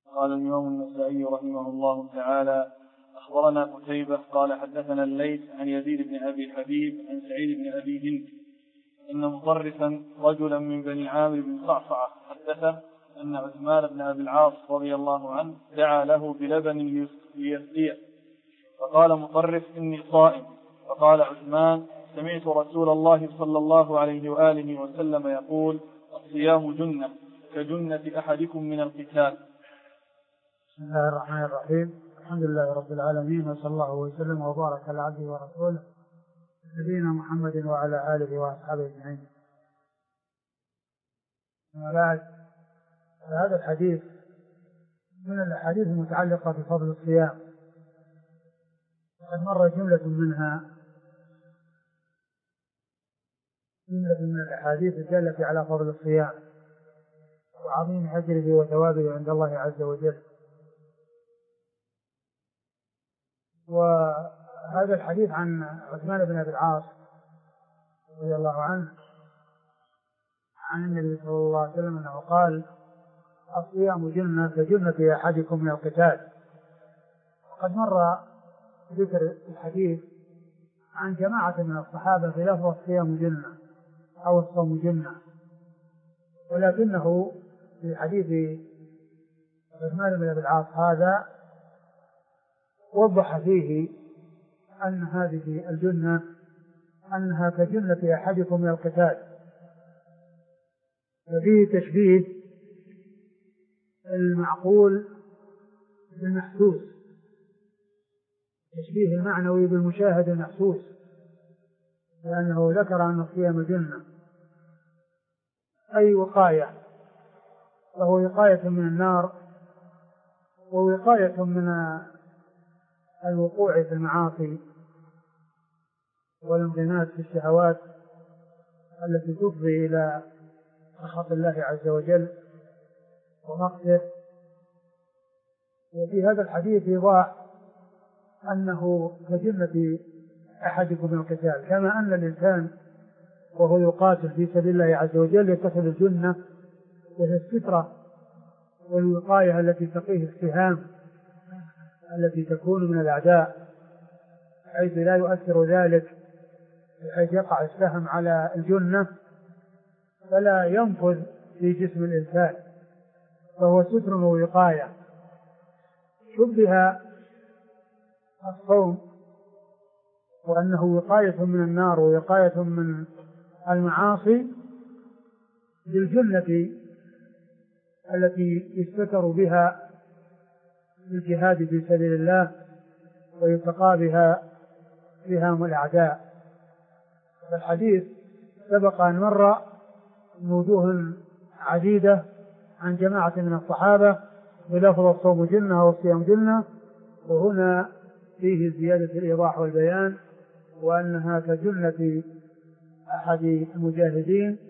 قال الإمام النسائي رحمه الله تعالى: أخبرنا قتيبة قال حدثنا الليث عن يزيد بن أبي حبيب عن سعيد بن أبي هند أن مطرفا رجلا من بني عامر بن صعصعة حدثه أن عثمان بن أبي العاص رضي الله عنه دعا له بلبن ليسقيه، فقال مطرف: إني صائم. فقال عثمان: سمعت رسول الله صلى الله عليه وآله وسلم يقول: الصيام جنة كجنة أحدكم من القتال. بسم الله الرحمن الرحيم. الحمد لله رب العالمين، وصلى الله وسلم وبارك على عبده ورسوله نبينا محمد وعلى آله وأصحابه أجمعين. أما بعد، هذا الحديث من الأحاديث المتعلقة بفضل الصيام، وقد مر جملة من الأحاديث الدالة على فضل الصيام وعظيم أجره وثوابه عند الله عز وجل. وهذا الحديث عن عثمان بن أبي العاص رضي الله عنه عن النبي صلى الله عليه وسلم أنه قال: الصيام جنة كجنة أحدكم من القتال. وقد مر ذكر الحديث عن جماعة من الصحابة في لفظ الصيام جنة أو الصوم جنة، ولكنه في حديث عثمان بن أبي العاص هذا وضح فيه أن هذه الجنة أنها كجنة أحدكم من القتال، ففيه تشبيه المعقول بالمحسوس، تشبيه المعنوي بالمشاهد المحسوس، لأنه ذكر أن الصيام جنة أي وقاية، وهو وقاية من النار ووقاية من الوقوع في المعاصي والانغماس في الشهوات التي تفضي إلى سخط الله عز وجل ومقته. وفي هذا الحديث إيضاح أنه كجنة أحدكم من القتال، كما أن الإنسان وهو يقاتل في سبيل الله عز وجل يتخذ الجنة وهي السترة والوقاية التي تقيه السهام التي تكون من الأعداء، حيث لا يؤثر ذلك، حيث يقع السهم على الجنة فلا ينفذ في جسم الإنسان، فهو ستر ووقاية. شبه الصوم وأنه وقاية من النار ووقاية من المعاصي بالجنة التي يستتر بها الجهاد في سبيل الله ويتقى بها سهام الأعداء. فالحديث سبق أن مر من وجوه عديدة عن جماعة من الصحابة بلفظ الصوم جنة والصيام جنة، وهنا فيه زيادة الإيضاح والبيان، وأنها كجنة أحد المجاهدين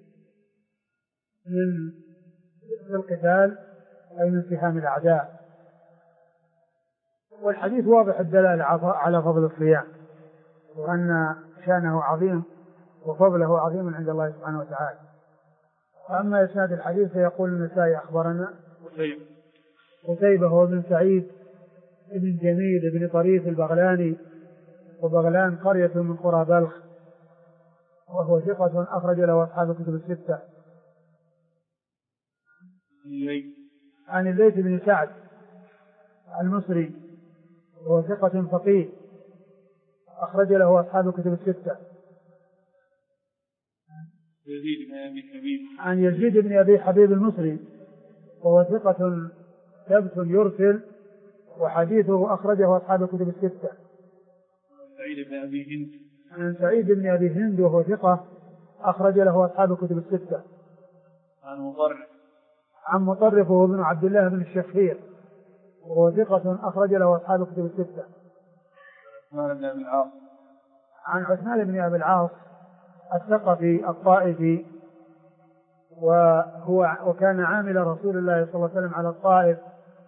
من القتال أي من سهام الأعداء. والحديث واضح الدلالة على فضل الصيام، وأن شأنه عظيم وفضله عظيم عند الله سبحانه وتعالى. أما إسناد الحديث فيقول النسائي: أخبرنا قتيبة هو بن سعيد بن جميل بن طريف البغلاني، وبغلان قرية من قرى بلخ، وهو ثقة أخرج له أصحاب الكتب الستة. عن الليث بن سعد المصري وهو ثقة فقيه أخرج له أصحاب الكتب الستة. عن يزيد بن أبي حبيب المصري وهو ثقة ثبت يرسل، وحديثه أخرجه أصحاب الكتب الستة. عن سعيد بن أبي هند وهو ثقة أخرج له أصحاب الكتب الستة. عن مطرف وهو ابن عبد الله بن الشخير وهو ثقة أخرج له أصحاب الكتب الستة. عن عثمان بن أبي العاص الثقفي الطائفي، وكان عامل رسول الله صلى الله عليه وسلم على الطائف،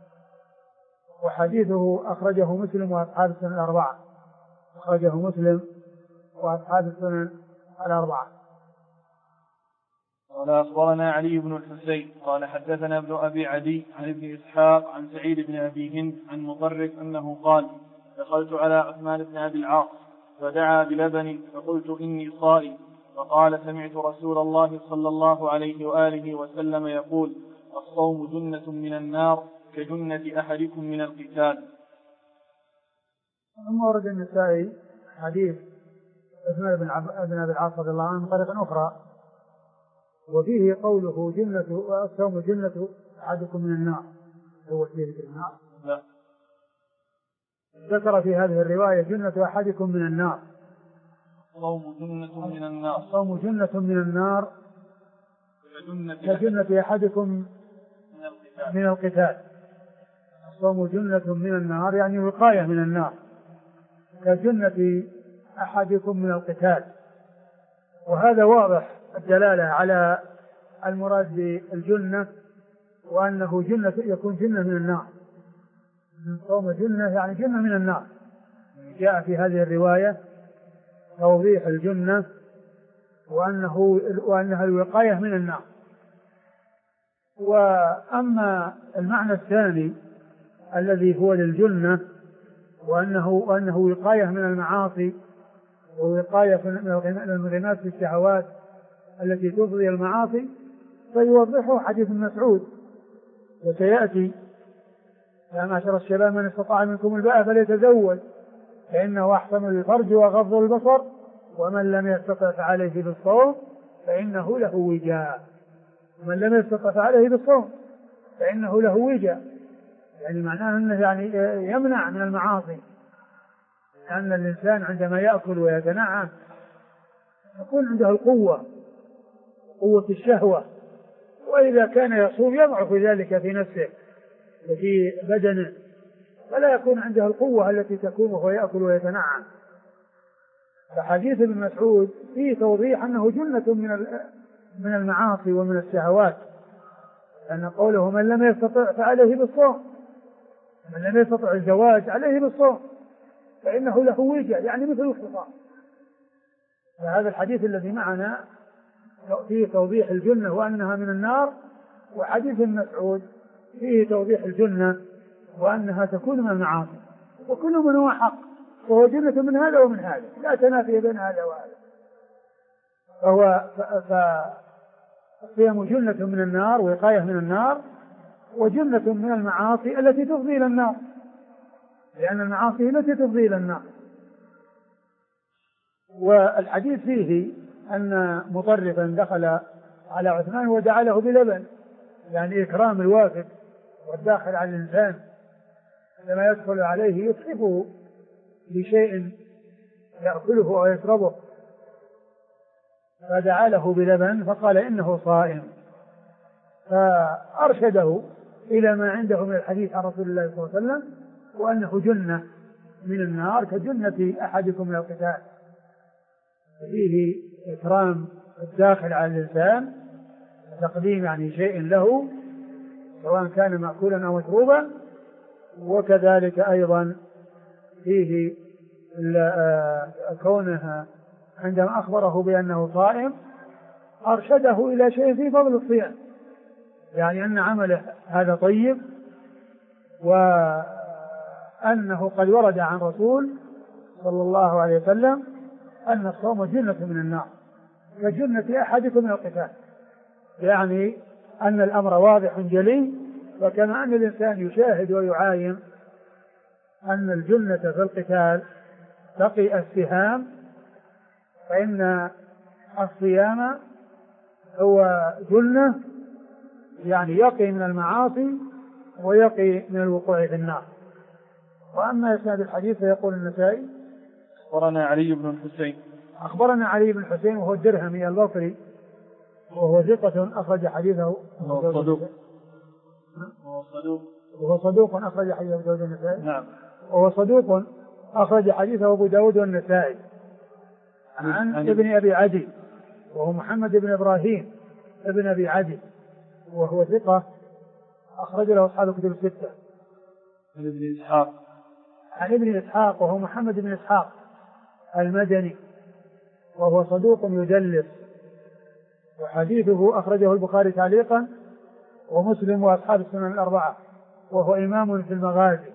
وحديثه أخرجه مسلم وأصحاب السنن الأربعة. أخرجه مسلم وأصحاب السنن الأربعة. قال أخبرنا علي بن الحسين قال حدثنا ابن أبي عدي عن ابن إسحاق عن سعيد بن أبي هند عن مطرف أنه قال دخلت على عثمان بن أبي العاص فدعا بلبن فقلت إني صائم، فقال سمعت رسول الله صلى الله عليه وآله وسلم يقول الصوم جنة من النار كجنة أحدكم من القتال. ثم ورد النسائي حديث عثمان بن أبي العاص رضي الله عنه بطريقة أخرى وفيه قوله الصوم جنة أحدكم من النار، هو فيه النار لا. ذكر في هذه الرواية جنة أحدكم من النار، الصوم جنة من النار، الصوم جنة من النار كجنة أحدكم من القتال. الصوم جنة من النار يعني وقاية من النار كجنة أحدكم من القتال. وهذا واضح الدلالة على المراد بالجنة وأنه جنة يكون جنة من النار. الصوم جنة يعني جنة من النار. جاء في هذه الرواية توضيح الجنة وأنها الوقاية من النار. وأما المعنى الثاني الذي هو للجنة وأنه وقاية من المعاصي ووقاية من الانغماس في الشهوات التي تفضي المعاصي فيوضحه حديث ابن مسعود وسيأتي يا معشر الشباب من استطاع منكم الباءة فليتزوج فإنه أحسن للفرج وغض البصر ومن لم يستطع فعليه بالصوم فإنه له وجاء. ومن لم يستطع فعليه بالصوم فإنه له وجاء، يعني معناه أنه يعني يمنع من المعاصي، لأن الإنسان عندما يأكل ويتنعم يكون عنده القوة، قوة الشهوة، وإذا كان يصوم يضعف ذلك في نفسه وفي بدنه فلا يكون عنده القوة التي تكون وهو يأكل ويتنعم. فحديث ابن مسعود فيه توضيح أنه جنة من المعاصي ومن الشهوات، لأن قوله من لم يستطع فعليه بالصوم، من لم يستطع الزواج عليه بالصوم فإنه له وجاء، يعني مثل الخصام. فهذا الحديث الذي معنا فيه توضيح الجنة وأنها من النار، وحديث ابن مسعود فيه توضيح الجنة وأنها تكون من المعاصي، وكل من هو حق وهو جنة من هذا ومن هذا، لا تنافي بين هذا وهذا. فالصيام جنة من النار ووقاية من النار، وجنة من المعاصي التي تفضي إلى النار، لأن المعاصي التي تفضي إلى النار. والحديث فيه أن مطرفا دخل على عثمان ودعا له بلبن، يعني إكرام الوافد والداخل على الإنسان عندما يدخل عليه يصحبه بشيء يأكله أو يشربه، فدعا له بلبن فقال إنه صائم، فأرشده إلى ما عنده من الحديث عن رسول الله صلى الله عليه وسلم وأنه جنة من النار كجنة أحدكم من القتال. فيه إكرام الداخل على الإنسان، تقديم يعني شيء له سواء كان مأكولا أو مشروبا، وكذلك أيضا فيه كونه عندما أخبره بأنه صائم أرشده إلى شيء في فضل الصيام، يعني أن عمله هذا طيب، وأنه قد ورد عن رسول صلى الله عليه وسلم أن الصوم جنة من النار كجنة أحدكم من القتال، يعني أن الأمر واضح جلي. وكما أن الإنسان يشاهد ويعاين أن الجنة في القتال تقي السهام، فإن الصيام هو جنة يعني يقي من المعاصي ويقي من الوقوع في النار. وأما إسناد الحديث فيقول النسائي أخبرنا علي بن الحسين، أخبرنا علي بن الحسين وهو الدرهمي البصري وهو ثقة أخرج حديثه، وهو صدوق أخرج حديثه أبو داود والنسائي. نعم. وهو صدوق أخرج حديثه أبو داود والنسائي عن ابن أبي عدي وهو محمد بن إبراهيم ابن أبي عدي وهو ثقة أخرج له أصحاب الكتب الستة. عن ابن إسحاق، عن ابن إسحاق وهو محمد بن إسحاق المدني وهو صدوق يدلس وحديثه أخرجه البخاري تعليقا ومسلم وأصحاب السنن الأربعة، وهو إمام في المغازي،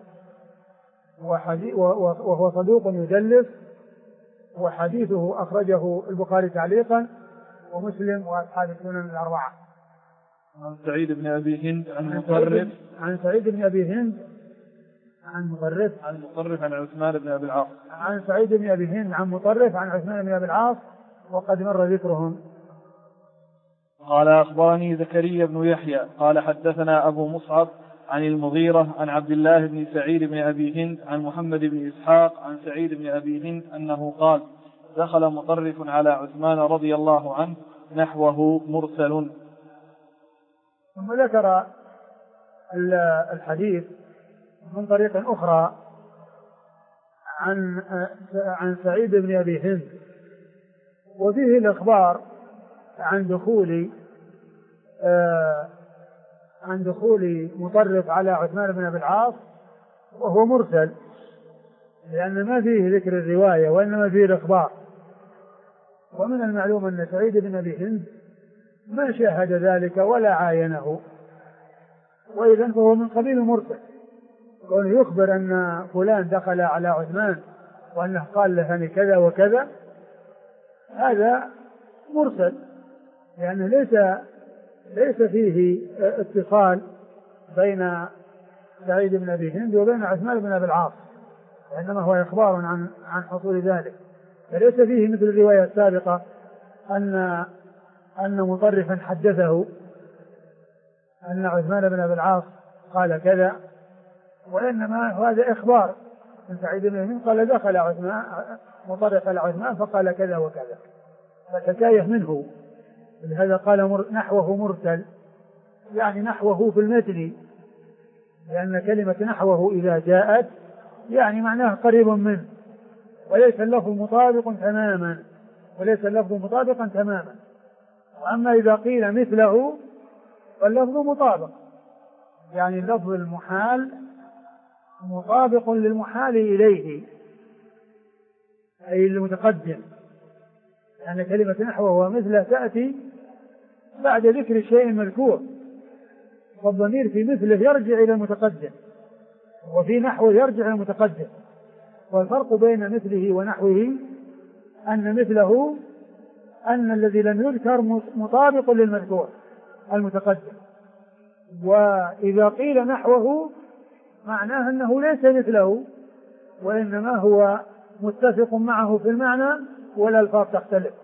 وهو صدوق يدلس، وحديثه أخرجه البخاري تعليقا ومسلم وأصحاب السنن الأربعة. عن سعيد بن أبي هند عن مطرف عن سعيد بن أبي هند عن مطرف عن عثمان بن أبي العاص. عن سعيد بن أبي هند عن مطرف عن عثمان بن أبي العاص، وقد مر ذكرهم. قال أخبرني زكريا بن يحيى قال حدثنا أبو مصعب عن المغيرة عن عبد الله بن سعيد بن أبي هند عن محمد بن إسحاق عن سعيد بن أبي هند أنه قال دخل مطرف على عثمان رضي الله عنه نحوه مرسل. ثم ذكر الحديث من طريق أخرى عن سعيد بن أبي هند، وفيه الإخبار عن دخول مطرف على عثمان بن أبي العاص، وهو مرسل لأن ما فيه ذكر الرواية وإنما فيه الإخبار. ومن المعلوم أن سعيد بن أبي هند ما شاهد ذلك ولا عاينه، وإذن فهو من قبيل المرسل، كونه يخبر أن فلان دخل على عثمان وأنه قال له أن كذا وكذا، هذا مرسل لأنه ليس فيه اتصال بين سعيد بن أبي هند وبين عثمان بن أبي العاص، وإنما هو إخبار عن حصول ذلك، فليس فيه مثل الرواية السابقة أن مطرفا حدثه أن عثمان بن أبي العاص قال كذا، وإنما هذا إخبار من سعيد بن أبي هند قال دخل عثمان مطرف على عثمان فقال كذا وكذا، فحكاية منه، لهذا قال نحوه مرسل، يعني نحوه في المتن، لأن كلمة نحوه إذا جاءت يعني معناه قريب منه، وليس اللفظ مطابقا تماما. وأما إذا قيل مثله فاللفظ مطابق، يعني اللفظ المحال مطابق للمحال إليه أي المتقدم، لأن كلمة نحوه ومثله تأتي بعد ذكر الشيء المذكور، والضمير في مثله يرجع إلى المتقدم، وفي نحوه يرجع إلى المتقدم. والفرق بين مثله ونحوه أن مثله أن الذي لم يذكر مطابق للمذكور المتقدم، وإذا قيل نحوه معناه أنه ليس مثله، وإنما هو متفق معه في المعنى والألفاظ تختلف،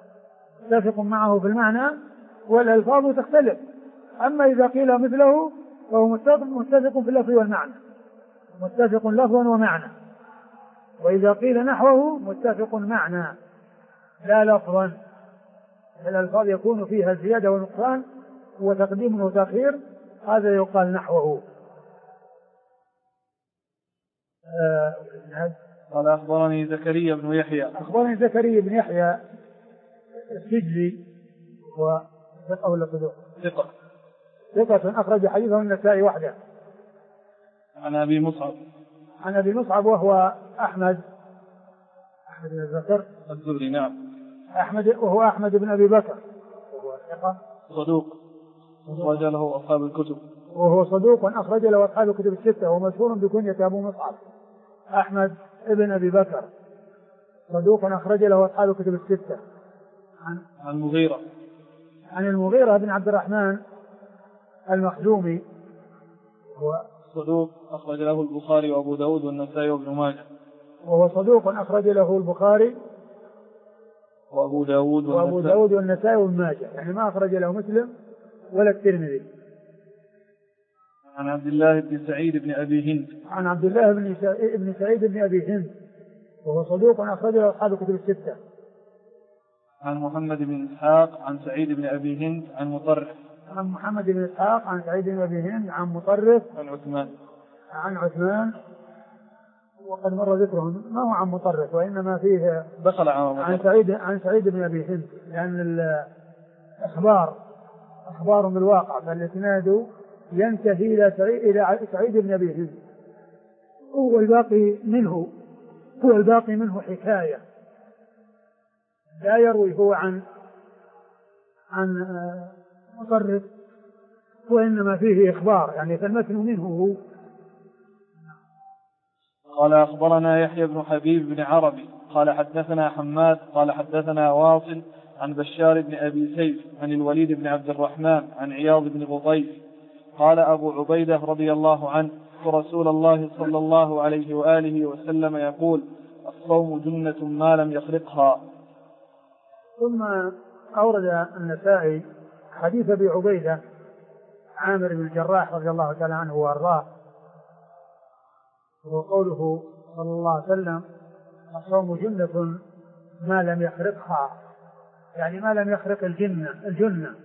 أما إذا قيل مثله فهو متفق في اللفظ والمعنى، متفق لفظا ومعنى، وإذا قيل نحوه متفق معنى لا لفظا، الألفاظ يكون فيها زيادة ونقصان وتقديم وتأخير، هذا يقال نحوه. قال أخبرني زكريا بن يحيى السجلي، وثقة ولا صدوق؟ ثقة أخرج حديثه النسائي وحده. عن أبي مصعب وهو أحمد بن الزكر الزهري، نعم. وهو أحمد بن أبي بكر، وهو ثقة صدوق أخرج له أصحاب الكتب. وهو صدوق أخرج له أصحاب الكتب الستة، ومشهور بكنية أبو مصعب. أحمد بن أبي بكر صدوق أخرج له أصحاب الكتب الستة. عن المغيرة بن عبد الرحمن المخزومي، هو صدوق أخرج له البخاري وأبو داود والنسائي وابن ماجه. وهو صدوق أخرج له البخاري وأبو داود والنسائي وابن ماجه، يعني ما أخرج له مسلم ولا الترمذي. عن عبد الله بن سعيد بن أبي هند وهو صدوق أخرج له أصحاب الكتب الستة. عن محمد بن إسحاق عن سعيد بن أبي هند عن مطرف. عن محمد بن إسحاق عن سعيد بن أبي هند عن مطرف عن عثمان وقد مر ذكرهم، ما هو عن مطرف وإنما فيه دخل عن سعيد بن أبي هند، لأن أخبار بالواقع، فالإسناد ينتهي إلى سعيد بن أبي هند، هو الباقي منه حكاية، لا يروي هو عن عن مطرف، وإنما فيه إخبار، يعني فالمتن منه هو. قال أخبرنا يحيى بن حبيب بن عربي قال حدثنا حماد قال حدثنا واصل عن بشار بن أبي سيف عن الوليد بن عبد الرحمن عن عياض بن غطيف قال أبو عبيدة رضي الله عنه رسول الله صلى الله عليه وآله وسلم يقول الصوم جنة ما لم يخلقها. ثم أورد النسائي حديث أبي عبيدة عامر بن الجراح رضي الله تعالى عنه وأرضاه، وقوله صلى الله عليه وسلم الصوم جنة ما لم يخرقها، يعني ما لم يخرق الجنة.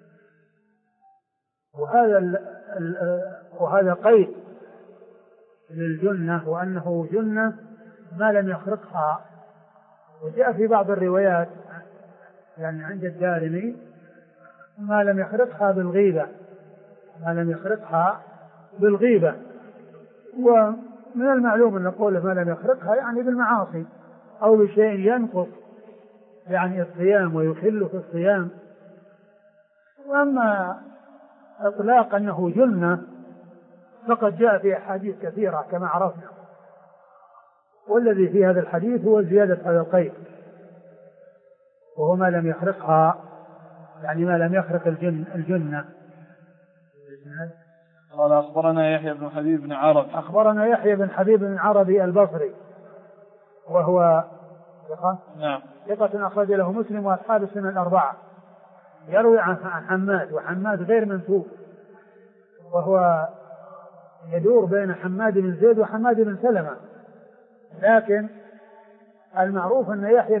وهذا قيد للجنة، وأنه جنة ما لم يخرقها. وجاء في بعض الروايات يعني عند الدارمي ما لم يخرقها بالغيبة، ما لم يخرقها بالغيبة. ومن المعلوم أن قوله ما لم يخرقها يعني بالمعاصي أو بشيء ينقص يعني الصيام ويخل في الصيام. وأما إطلاق أنه جنة فقد جاء في أحاديث كثيرة كما عرفنا، والذي في هذا الحديث هو زيادة هذا القيد، وهو ما لم يخرقها يعني ما لم يخرق الجنة. قال أخبرنا يحيى بن حبيب بن عربي أخبرنا يحيى بن حبيب بن عربي البصري وهو ثقة أخرج له مسلم وأصحاب السنة الأربعة، يروي عن حماد، وحماد غير منسوب، وهو يدور بين حماد بن زيد وحماد بن سلمة، لكن المعروف أن يحيى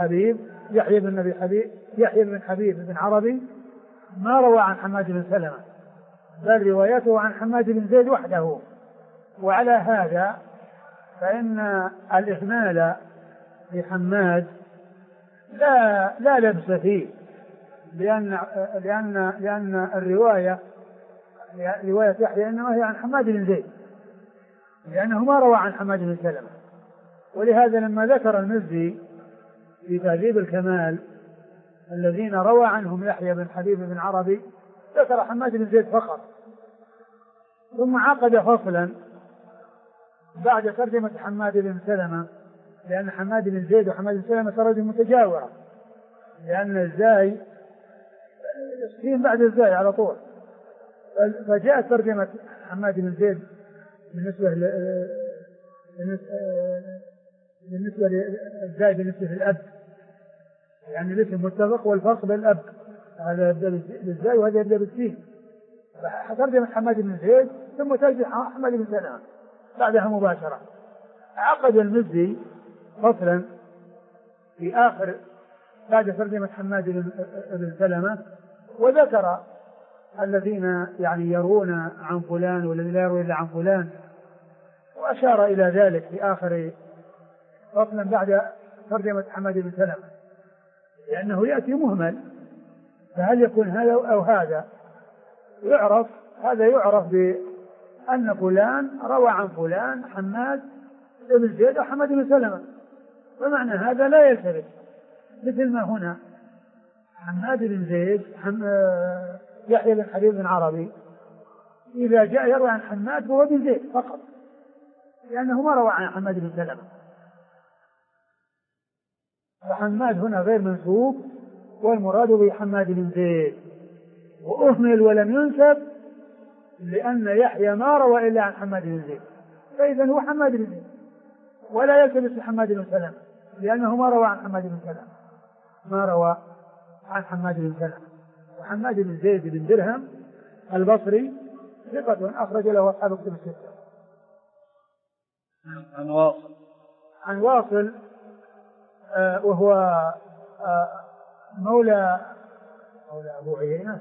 بن حبيب بن عربي ما روى عن حماد بن سلمة، بل روايته عن حماد بن زيد وحده. وعلى هذا فإن الإهمال لحماد لا لبس فيه، لأن رواية يحيى إنما هي عن حماد بن زيد، لأنه ما روى عن حماد بن سلمة. ولهذا لما ذكر المزي في تهذيب الكمال الذين روى عنهم يحيى بن حبيب بن عربي ذكر حماد بن زيد فقط، ثم عقد فصلا بعد ترجمة حماد بن سلمة، لأن حماد بن زيد وحماد بن سلمة ترجمة متجاورة، لأن الزاي يسكين بعد الزاي على طول، فجاءت ترجمة حماد بن زيد بالنسبة للزاي بالنسبة للأب، يعني الاسم متفق والفرق بالأب، هذا يبدأ بالزاي وهذا يبدأ بالسين، فترجمة حماد بن زيد ثم ترجمة حماد بن سلمة بعدها مباشرة. عقد المزي فصلا في آخر بعد ترجمة حماد بن سلمة وذكر الذين يعني يرون عن فلان والذي لا يروي إلا عن فلان، وأشار إلى ذلك في آخر فصلا بعد ترجمة حماد بن سلمة، لأنه يأتي مهمل، فهل يكون هذا أو هذا؟ يعرف بأن فلان روى عن فلان حماد بن زيد وحماد بن سلمة، فمعنى هذا لا يلتبس، مثل ما هنا حماد بن زيد يحيى بن حبيب بن عربي إذا جاء يروي عن حماد فهو بن زيد فقط، لأنه ما روى عن حماد بن سلمة، فحماد هنا غير منسوب والمراد به حماد بن زيد، وأهمل ولم ينسب لأن يحيى ما روى إلا عن حماد بن زيد، فإذا هو حماد بن زيد ولا يلتبس حماد بن سلمة، لأنه ما روى عن حماد بن سلمة، وحماد بن زيد بن درهم البصري ثقة أخرج له أصحاب الكتب الستة. عن واصل وهو مولى أبو عيينة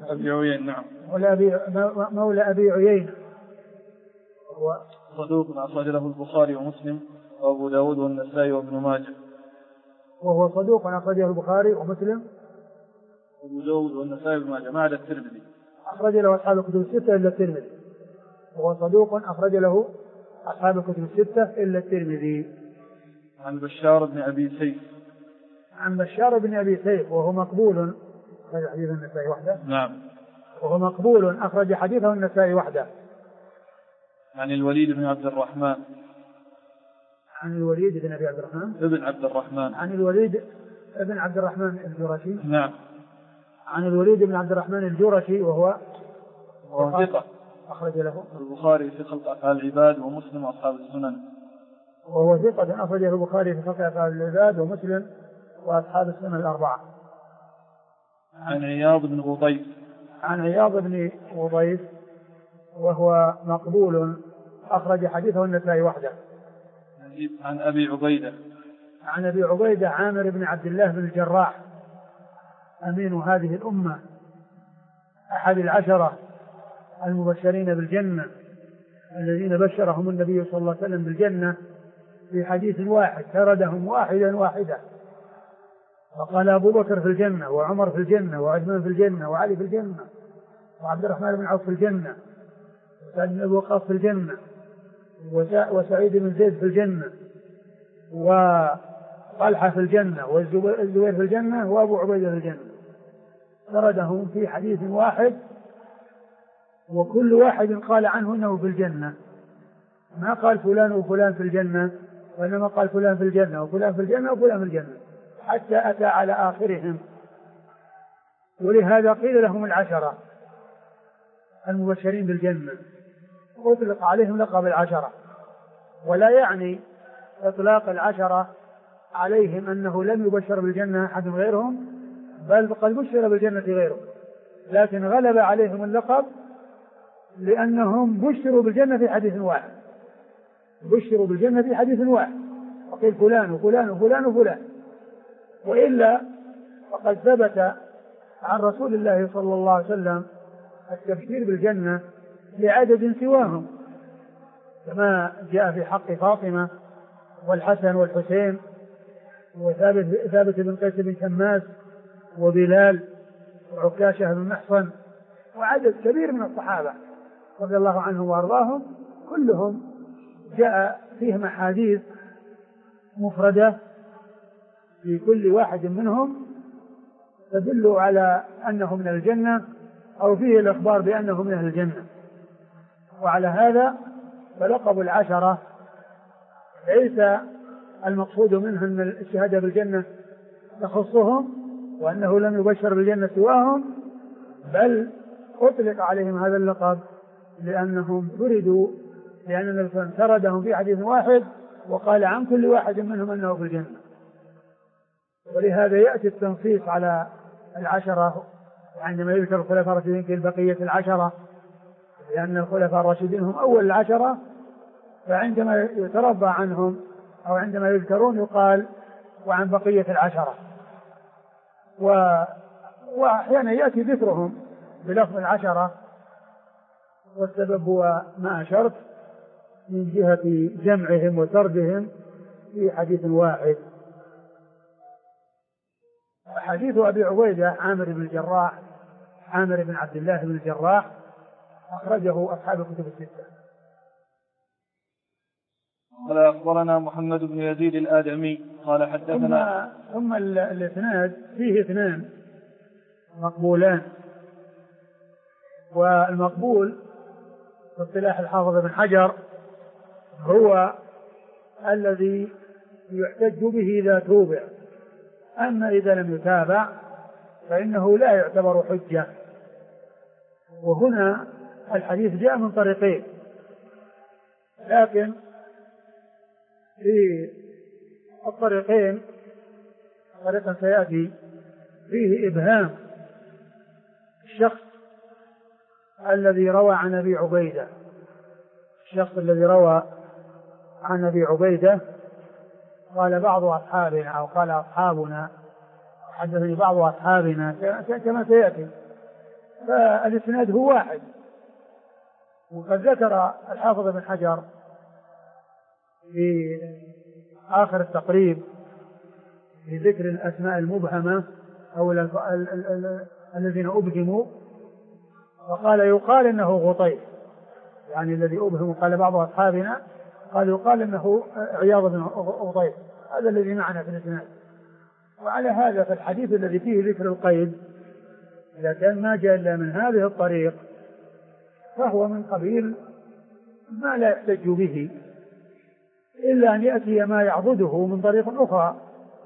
مولى أبي عيينة، هو صدوق أخرج له البخاري ومسلم وأبو داود والنسائي وابن ماجه. وهو صدوق أخرجه البخاري ومسلم وأبو داود والنسائي وابن ماجه ما عدا الترمذي، أخرج له أصحاب الكتب الستة إلا الترمذي، وهو صدوق أخرج له أصحاب الكتب الستة إلا الترمذي. عن بشار بن أبي سيف وهو مقبول أخرج حديثه النسائي وحده. نعم. وهو مقبول أخرج حديثه النسائي وحده. عن الوليد بن عبد الرحمن. عن الوليد بن أبي عبد الرحمن. ابن عبد الرحمن. عن الوليد ابن عبد الرحمن الجرشي. نعم. عن الوليد بن عبد الرحمن الجرشي وهو ثقة أخرج له البخاري في خلق أفعال العباد ومسلم وأصحاب السنن. وهو ثقة أخرجه البخاري في خلق أفعال العباد ومسلم وأصحاب السنن الأربعة. عن عياض بن غطيف. عن عياض بن غطيف وهو مقبول أخرج حديثه النسائي وحده. عن أبي عبيدة. عن أبي عبيدة عامر بن عبد الله بن الجراح أمين هذه الأمة أحد العشرة المبشرين بالجنة الذين بشرهم النبي صلى الله عليه وسلم بالجنة في حديث واحد سردهم واحدا واحدا، فقال أبو بكر في الجنة وعمر في الجنة وعثمان في الجنة وعلي في الجنة وعبد الرحمن بن عوف في الجنة وسعد بن أبي وقاص في الجنة وسعيد بن زيد في الجنة وطلحة في الجنة والزبير في الجنة وأبو عبيدة في الجنة، سردهم في حديث واحد وكل واحد قال عنه أنه في الجنة، ما قال فلان وفلان في الجنة وإنما قال فلان في الجنة وفلان في الجنة وفلان في الجنة حتى أتى على آخرهم. ولهذا قيل لهم العشرة المبشرين بالجنة، أطلق عليهم لقب العشرة، ولا يعني إطلاق العشرة عليهم أنه لم يبشر بالجنة أحد غيرهم، بل قد بشر بالجنة غيره، لكن غلب عليهم اللقب لأنهم بشروا بالجنة في حديث واحد، بشروا بالجنة في حديث واحد وقيل فلان وفلان وفلان وفلان. وإلا فقد ثبت عن رسول الله صلى الله عليه وسلم التبشير بالجنة لعدد سواهم، كما جاء في حق فاطمة والحسن والحسين وثابت بن قيس بن شماس وبلال وعكاشة بن محصن وعدد كبير من الصحابة رضي الله عنهم وأرضاهم، كلهم جاء فيهم أحاديث مفردة في كل واحد منهم تدل على أنه من الجنة أو فيه الإخبار بأنه من أهل الجنة. وعلى هذا فلقب العشرة ليس المقصود منه أن الشهادة بالجنة تخصهم وأنه لم يبشر بالجنة سواهم، بل أطلق عليهم هذا اللقب لأنهم فردوا، لأن النبي سردهم في حديث واحد وقال عن كل واحد منهم أنه في الجنة. ولهذا يأتي التنصيص على العشرة عندما يذكر الخلفاء الراشدين في بقية العشرة، لأن الخلفاء الراشدين هم أول العشرة، فعندما يتربى عنهم أو عندما يذكرون يقال وعن بقية العشرة، وأحيانا يأتي ذكرهم بلفظ العشرة، والسبب هو ما أشرت من جهة جمعهم وسردهم في حديث واحد. حديث أبي عبيدة عامر بن الجراح عامر بن عبد الله بن الجراح أخرجه أصحاب الكتب الستة. قال أخبرنا محمد بن يزيد الآدمي قال حدثنا ثم الإسناد فيه اثنان مقبولان، والمقبول في اصطلاح الحافظ بن حجر هو الذي يحتج به إذا توبع، أما إذا لم يتابع فإنه لا يعتبر حجة. وهنا الحديث جاء من طريقين، لكن في الطريقين طريقا سيأتي فيه إبهام الشخص الذي روى عن أبي عبيدة، الشخص الذي روى عن أبي عبيدة قال بعض أصحابنا أو قال أصحابنا حدثني بعض أصحابنا كما سيأتي، فالإسناد هو واحد. وقد ذكر الحافظ بن حجر في آخر التقريب في ذكر الأسماء المبهمة أو الذين أبهموا، وقال يقال إنه غطيف، يعني الذي أبهم قال بعض أصحابنا قال يقال إنه عياض بن غطيف، هذا الذي معنا في الإسناد. وعلى هذا فالحديث الذي فيه ذكر القيد إذا كان ما جاء إلا من هذه الطريق فهو من قبيل ما لا يحتج به، إلا أن يأتي ما يعضده من طريق أخرى.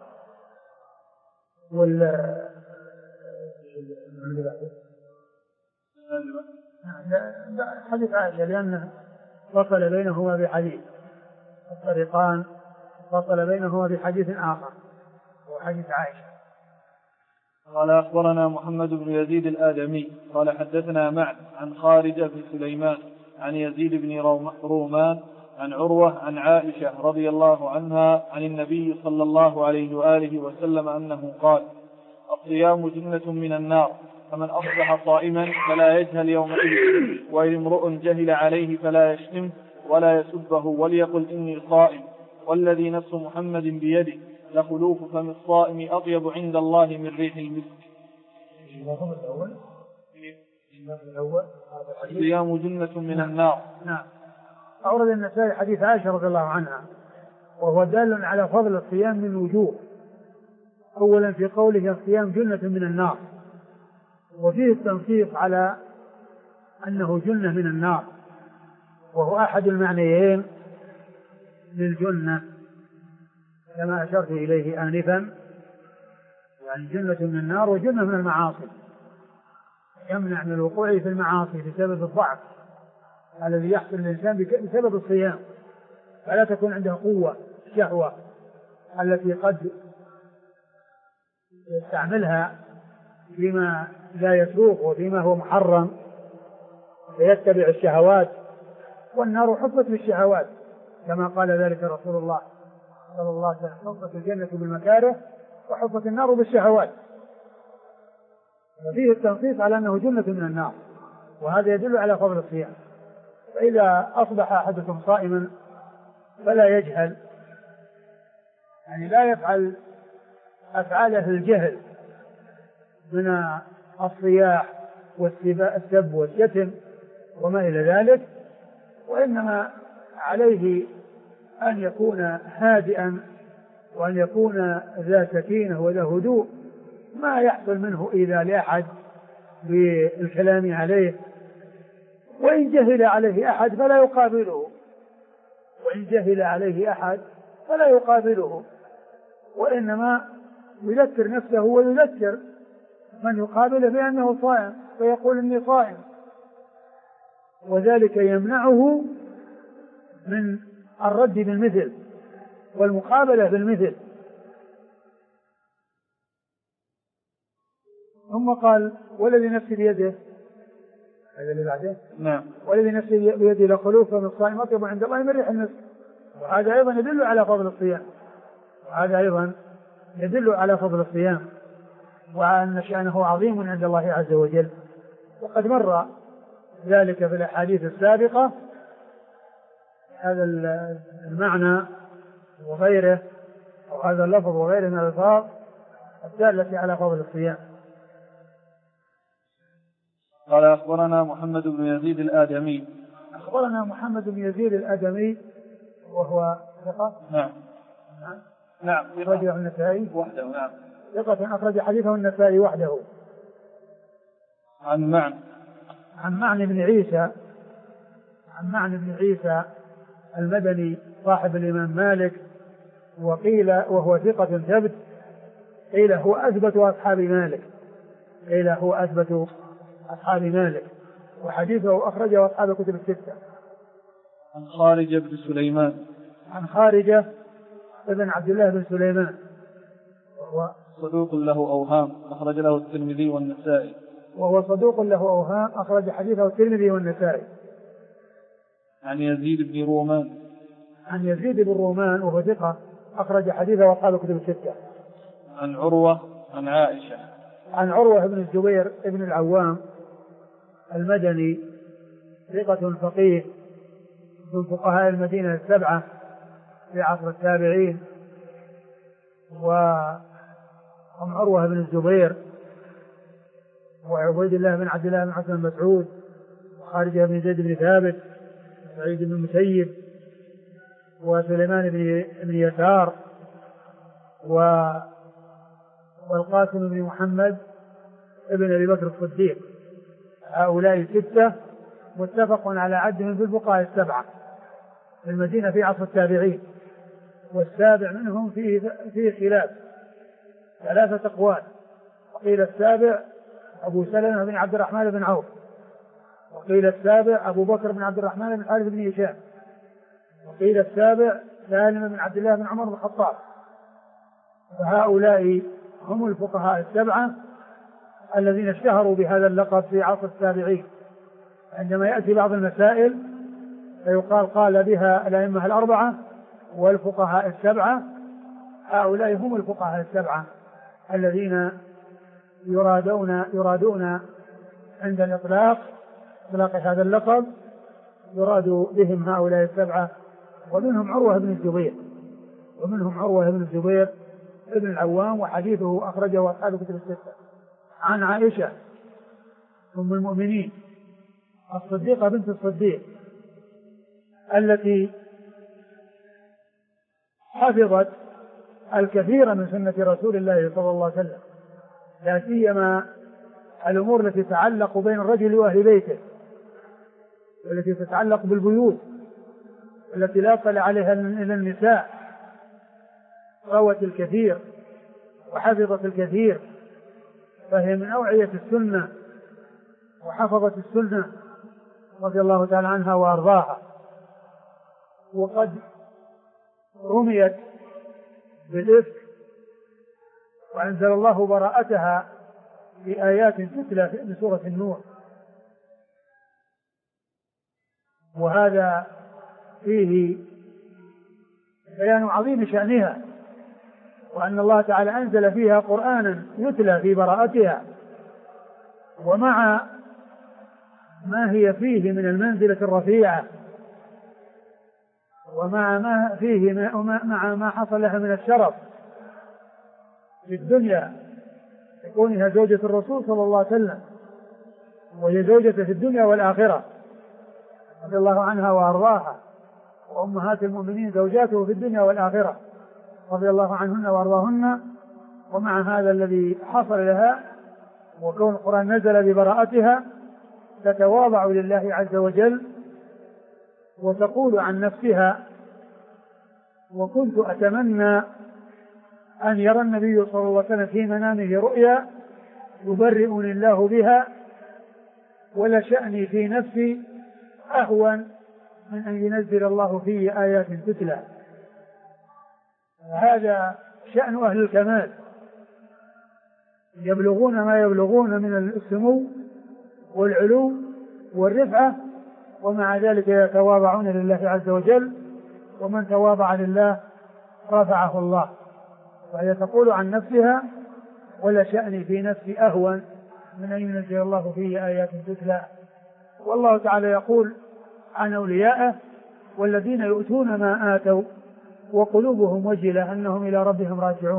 حديث عائشة لأنه فصل بينهما بحديث، الطريقان فصل بينهما بحديث آخر وحديث عائشة. قال أخبرنا محمد بن يزيد الآدمي قال حدثنا معن عن خارجة بن سليمان عن يزيد بن رومان عن عروة عن عائشة رضي الله عنها عن النبي صلى الله عليه وآله وسلم أنه قال: الصيام جنة من النار، فمن أصبح صائما فلا يجهل يومئذ، وإن امرؤ جهل عليه فلا يشتمه ولا يسبه وليقل إني صائم، والذي نفس محمد بيده لخلوف فم الصائم أطيب عند الله من ريح المسك. الصيام جنة من النار. نعم. أورد النسائي حديث عائشة رضي الله عنها، وهو دال على فضل الصيام من وجوه. أولا في قوله الصيام جنة من النار، وفيه التنصيص على أنه جنة من النار، وهو أحد المعنيين للجنة كما أشرت إليه آنفا، يعني جنة من النار وجنة من المعاصي، يمنع من الوقوع في المعاصي بسبب الضعف الذي يحصل للإنسان بسبب الصيام، فلا تكون عنده قوة شهوة التي قد يستعملها فيما لا يسوق وفيما هو محرم فيتبع الشهوات، والنار حفت بالشهوات كما قال ذلك رسول الله صلى الله عليه وسلم: حفت الجنة بالمكاره وحفت النار بالشهوات. وفيه التنصيص على أنه جنة من النار، وهذا يدل على فضل الصيام. فإذا أصبح أحدكم صائما فلا يجهل، يعني لا يفعل أفعاله الجهل من الصياح والسب والشتم وما إلى ذلك، وإنما عليه أن يكون هادئا وأن يكون ذا سكينة وذا هدوء، ما يحصل منه إذا لأحد بالكلام عليه، وإن جهل عليه أحد فلا يقابله، وإن جهل عليه أحد فلا يقابله، وإنما يذكر نفسه ويذكر من يقابله بأنه صائم فيقول إني صائم، وذلك يمنعه من الرد بالمثل والمقابلة بالمثل. ثم قال: والذي نفسي بيده، هذا اللي بعده، نعم، والذي نفسي بيده لخلوف فم الصائم أطيب عند الله من ريح المسك. وهذا أيضا يدل على فضل الصيام، وهذا أيضا يدل على فضل الصيام وأن شأنه عظيم عند الله عز وجل. وقد مر ذلك في الأحاديث السابقة هذا المعنى وغيره، أو هذا اللفظ وغيره من الألفاظ الدالة على فضل الصيام. قال أخبرنا محمد بن يزيد الآدمي. أخبرنا محمد بن يزيد الآدمي وهو ثقة. نعم نعم، أخرجه النسائي وحده. نعم، ثقة أخرج حديثه النسائي وحده. عن معن بن عيسى، عن معن بن عيسى المدني صاحب الإمام مالك، وقيل وهو ثقة ثبت، قيل هو أثبت أصحاب مالك، قيل هو أثبت أصحاب مالك، وحديثه أخرجه أصحاب الكتب الستة. عن خارجة بن سليمان، عن خارجة ابن عبد الله بن سليمان، وهو صدوق له أوهام أخرج له الترمذي والنسائي. وهو صدوق له أوهام أخرج حديثه الترمذي والنسائي. عن يزيد بن رومان، عن يزيد بن رومان وهو ثقة أخرج حديثه أصحاب الكتب الستة. عن عروة عن عائشة، عن عروة بن الزبير بن العوام المدني ثقة فقيه من فقهاء المدينة السبعة في عصر التابعين، وهم عروة بن الزبير وعبيد الله بن عبد الله بن حسن مسعود وخارجة بن زيد بن ثابت وسعيد بن المسيب وسليمان بن يسار والقاسم بن محمد ابن أبي بكر الصديق. هؤلاء 6 متفق على عدهم في الفقهاء 7 في المدينة في عصر التابعين، والسابع منهم فيه خلاف 3 أقوال. وقيل السابع أبو سلمة بن عبد الرحمن بن عوف، وقيل السابع أبو بكر بن عبد الرحمن بن الحارث بن هشام، وقيل السابع سالم بن عبد الله بن عمر بن الخطاب. فهؤلاء هم الفقهاء 7 الذين اشتهروا بهذا اللقب في عصر التابعين. عندما يأتي بعض المسائل فيقال قال بها الأئمة 4 والفقهاء 7. هؤلاء هم الفقهاء 7 الذين يرادون عند الإطلاق هذا اللقب، يراد بهم هؤلاء 7. ومنهم عروة بن الزبير ابن العوام، وحديثه أخرجه أصحاب كتب 6 عن عائشة أم المؤمنين الصديقة بنت الصديق التي حفظت الكثير من سنة رسول الله صلى الله عليه وسلم، لا سيما الأمور التي تتعلق بين الرجل وأهل بيته، والتي تتعلق بالبيوت التي لا يطلع عليها إلا النساء. روت الكثير وحفظت الكثير، فهي من أوعية السنة وحفظت السنة رضي الله تعالى عنها وأرضاها. وقد رميت بالإفك وأنزل الله براءتها بآيات تتلى في سورة النور، وهذا فيه بيان عظيم شأنها، وأن الله تعالى أنزل فيها قرآنا يتلى في براءتها، ومع ما هي فيه من المنزلة الرفيعة، ومع ما فيه مع ما حصل لها من الشرف في الدنيا كونها زوجة الرسول صلى الله عليه وسلم، وهي زوجته في الدنيا والآخرة رضي الله عنها وأرضاها، وأمهات المؤمنين زوجاته في الدنيا والآخرة رضي الله عنهن وأرضاهن. ومع هذا الذي حصل لها وكون القرآن نزل ببراءتها تتواضع لله عز وجل وتقول عن نفسها: وكنت أتمنى أن يرى النبي صلى الله عليه وسلم في منامه رؤيا يبرئني الله بها، ولشأني في نفسي أهون من أن ينزل الله في آيات تتلى. هذا شأن أهل الكمال، يبلغون ما يبلغون من السمو والعلو والرفعة، ومع ذلك يتواضعون لله عز وجل، ومن تواضع لله رفعه الله. وهي تقول عن نفسها: ولشأني في نفسي أهون من أن ينزل الله فيه آيات تتلى. والله تعالى يقول عن أوليائه: والذين يؤتون ما آتوا وقلوبهم وجلة أنهم إلى ربهم راجعون.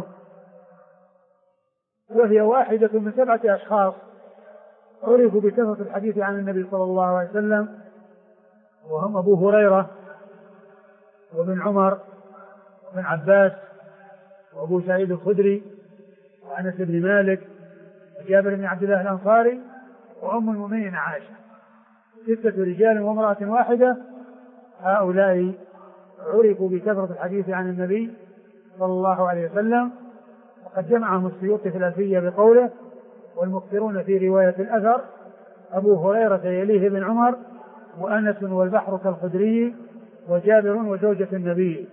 وهي واحدة من 7 أشخاص عرفوا بكثرة الحديث عن النبي صلى الله عليه وسلم، وهم أبو هريرة وابن عمر وابن عباس وأبو سعيد الخدري وأنس بن مالك وجابر بن عبد الله الأنصاري وأم المؤمنين عائشة. 6 رجال وامرأة واحدة، هؤلاء عرفوا بكثرة الحديث عن النبي صلى الله عليه وسلم. وقد جمعهم السيوطي في الألفية بقوله: والمكثرون في رواية الأثر أبو هريرة يليه بن عمر وأنس والبحر كالخدري وجابر وزوجة النبي.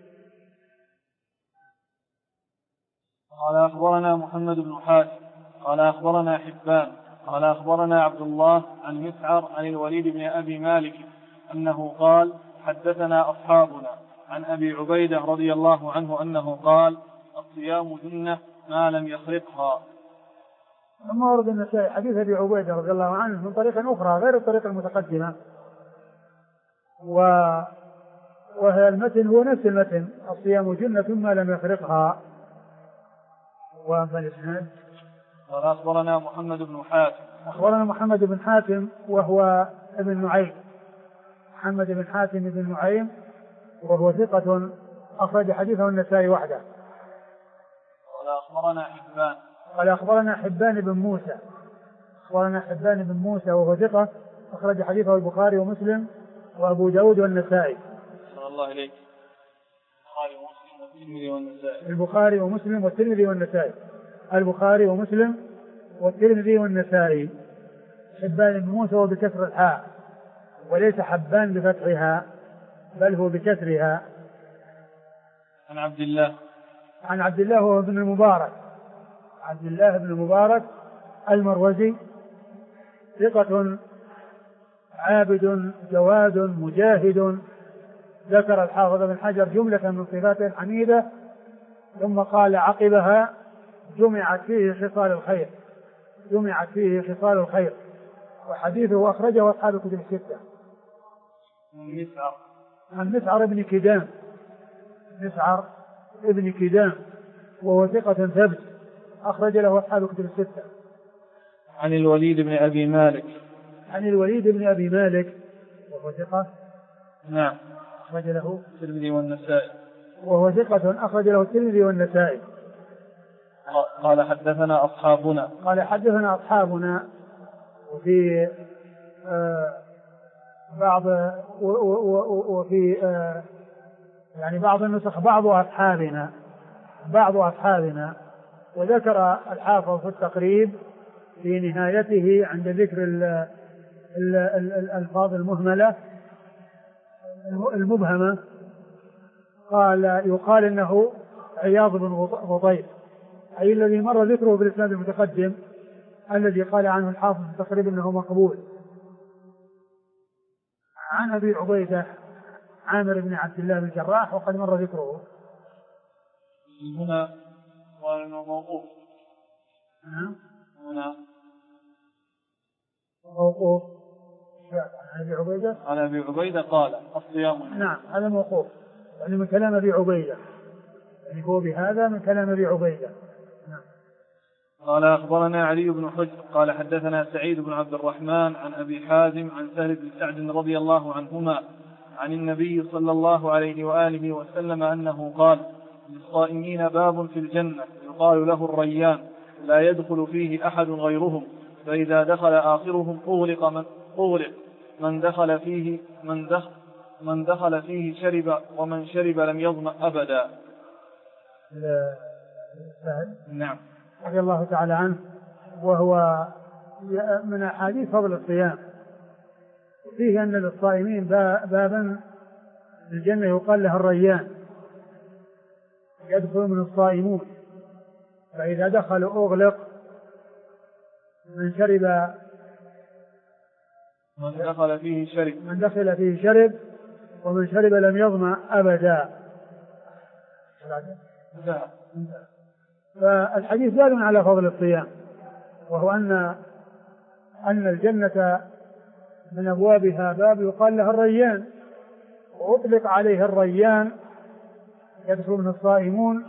قال أخبرنا محمد بن حاتم قال أخبرنا حبان قال أخبرنا عبد الله عن مسعر عن الوليد بن أبي مالك أنه قال: حدثنا أصحابنا عن أبي عبيدة رضي الله عنه أنه قال: الصيام جنة ما لم يخرقها. ثم ورد النسائي حديث أبي عبيدة رضي الله عنه من طريق أخرى غير الطريق المتقدمة، وهي المتن هو نفس المتن: الصيام جنة ما لم يخرقها. والإسناد قال أخبرنا محمد بن حاتم أخبرنا محمد بن حاتم وهو ابن نعيم، محمد بن حاتم بن نعيم، وهو ثقة أخرج حديثه النسائي وحده. قال أخبرنا حبان قال أخبرنا حبان بن موسى أخبرنا حبان بن موسى وهو ثقة أخرج حديثه البخاري ومسلم وأبو داود والنسائي. الله إليك. البخاري ومسلم والترمذي والنسائي. البخاري ومسلم والترمذي والنسائي. حبان بن موسى هو بكسر الحاء وليس حبان بفتحها بل هو بكسرها. عن عبد الله. عن عبد الله هو ابن المبارك، عبد الله بن المبارك المروزي ثقة عابد جواد مجاهد. ذكر الحافظ بن حجر جملة من صفاته الحميدة ثم قال عقبها جمعت فيه خصال الخير، جمعت فيه خصال الخير. وحديثه أخرجه أصحاب الكتب الستة. عن مسعر بن كدام، مسعر ابن كدام وهو ثقة ثبت أخرج له أصحاب الكتب الستة. عن الوليد بن أبي مالك. عن الوليد بن أبي مالك وهو ثقة نعم أخرج له الترمذي والنسائي. وهو ثقة أخرج له الترمذي والنسائي. قال حدثنا أصحابنا. قال حدثنا أصحابنا وفي بعض وفي يعني بعض النسخ بعض أصحابنا. وذكر الحافظ في التقريب في نهايته عند ذكر الألفاظ المهملة المبهمة قال يقال إنه عياض بن غطيف أي الذي مر ذكره في الإسناد المتقدم الذي قال عنه الحافظ في التقريب إنه مقبول. عن أبي عبيدة عامر بن عبد الله بن الجراح وقد مر ذكره. هنا موقوف. هنا موقوف عن أبي عبيدة. عن أبي عبيدة قال الصيام. نعم هذا موقوف يعني من كلام أبي عبيدة، يعني هو بهذا من كلام أبي عبيدة. نعم. قال أخبرنا علي بن حجر قال حدثنا سعيد بن عبد الرحمن عن أبي حازم عن سهل بن سعد رضي الله عنهما عن النبي صلى الله عليه وآله وسلم أنه قال للصائمين باب في الجنة يقال له الريان لا يدخل فيه أحد غيرهم فإذا دخل آخرهم أغلق من دخل فيه شرب ومن شرب لم يظمأ أبدا. نعم رضي الله تعالى عنه وهو من أحاديث فضل الصيام فيه أن للصائمين بابا في الجنة يقال له الريان يدخل من الصائمون فإذا دخلوا أغلق من دخل فيه شرب ومن شرب لم يظمأ أبدا. فالحديث دال على فضل الصيام وهو أن الجنة من أبوابها باب يقال له الريان وأطلق عليه الريان يدخل من الصائمون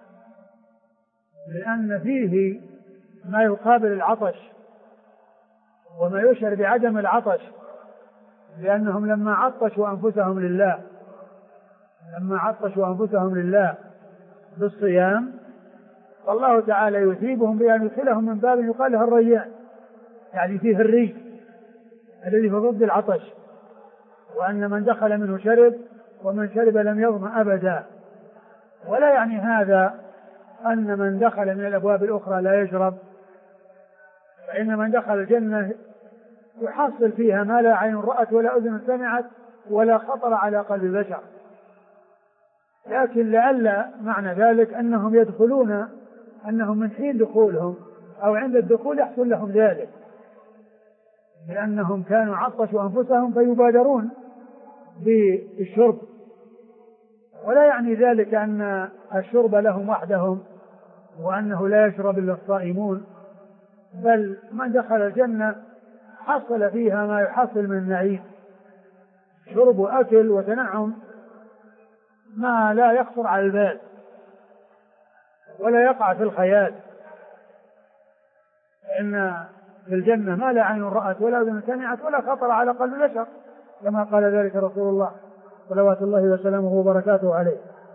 لأن فيه ما يقابل العطش وما يشعر بعدم العطش لأنهم لما عطشوا أنفسهم لله بالصيام فالله تعالى يثيبهم بأن يدخلهم من باب يقال له الريان يعني فيه الري الذي هو ضد العطش وأن من دخل منه شرب ومن شرب لم يظمأ أبدا. ولا يعني هذا أن من دخل من الأبواب الأخرى لا يشرب، فإن من دخل الجنة يحصل فيها ما لا عين رأت ولا أذن سمعت ولا خطر على قلب بشر، لكن لعل معنى ذلك أنهم يدخلون أنهم من حين دخولهم أو عند الدخول يحصل لهم ذلك لأنهم كانوا عطشوا أنفسهم فيبادرون بالشرب، ولا يعني ذلك أن الشرب لهم وحدهم وأنه لا يشرب إلا الصائمون، بل من دخل الجنة حصل فيها ما يحصل من النعيم، شرب وأكل وتنعم ما لا يخطر على البال ولا يقع في الخيال، إن في الجنة ما لا عين رأت ولا أذن سمعت ولا خطر على قلب بشر، كما قال ذلك رسول الله صلوات الله وسلامه وبركاته عليه.